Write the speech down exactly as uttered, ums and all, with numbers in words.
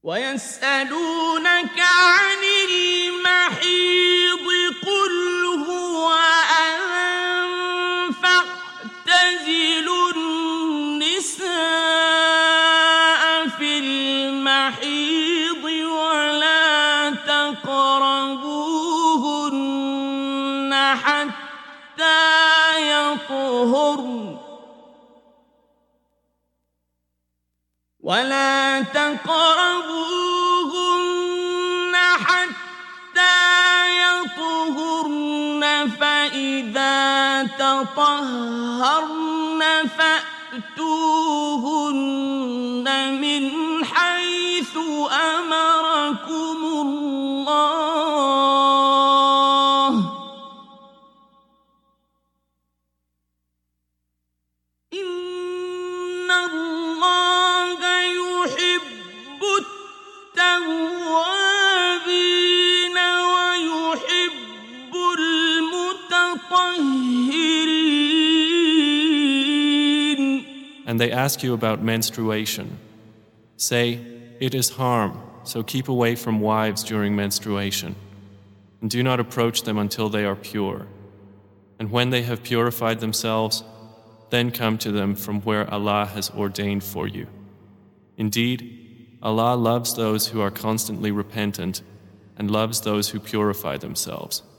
ويسألونك عن المحيض قل هو أذى فاعتزلوا النساء في المحيض ولا تقربوهن حتى يطهرن ولا تقربوهن حتى يطهرن فإذا تطهرن فأتوهن من حيث أمركم الله إن الله يحب التوابين ويحب المتطهرين. And they ask you about menstruation. Say, it is harm, so keep away from wives during menstruation. And do not approach them until they are pure. And when they have purified themselves, then come to them from where Allah has ordained for you. Indeed, Allah loves those who are constantly repentant and loves those who purify themselves.